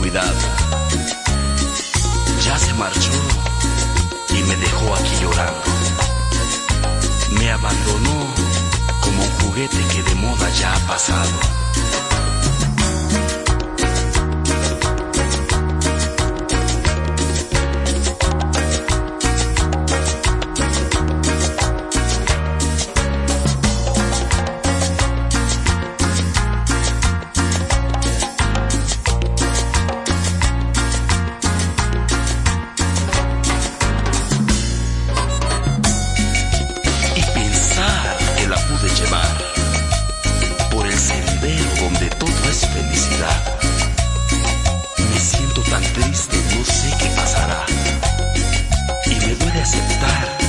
cuidado. Ya se marchó y me dejó aquí llorando. Me abandonó como un juguete que de moda ya ha pasado. Por el sendero donde todo es felicidad. Me siento tan triste, no sé qué pasará. Y me duele aceptar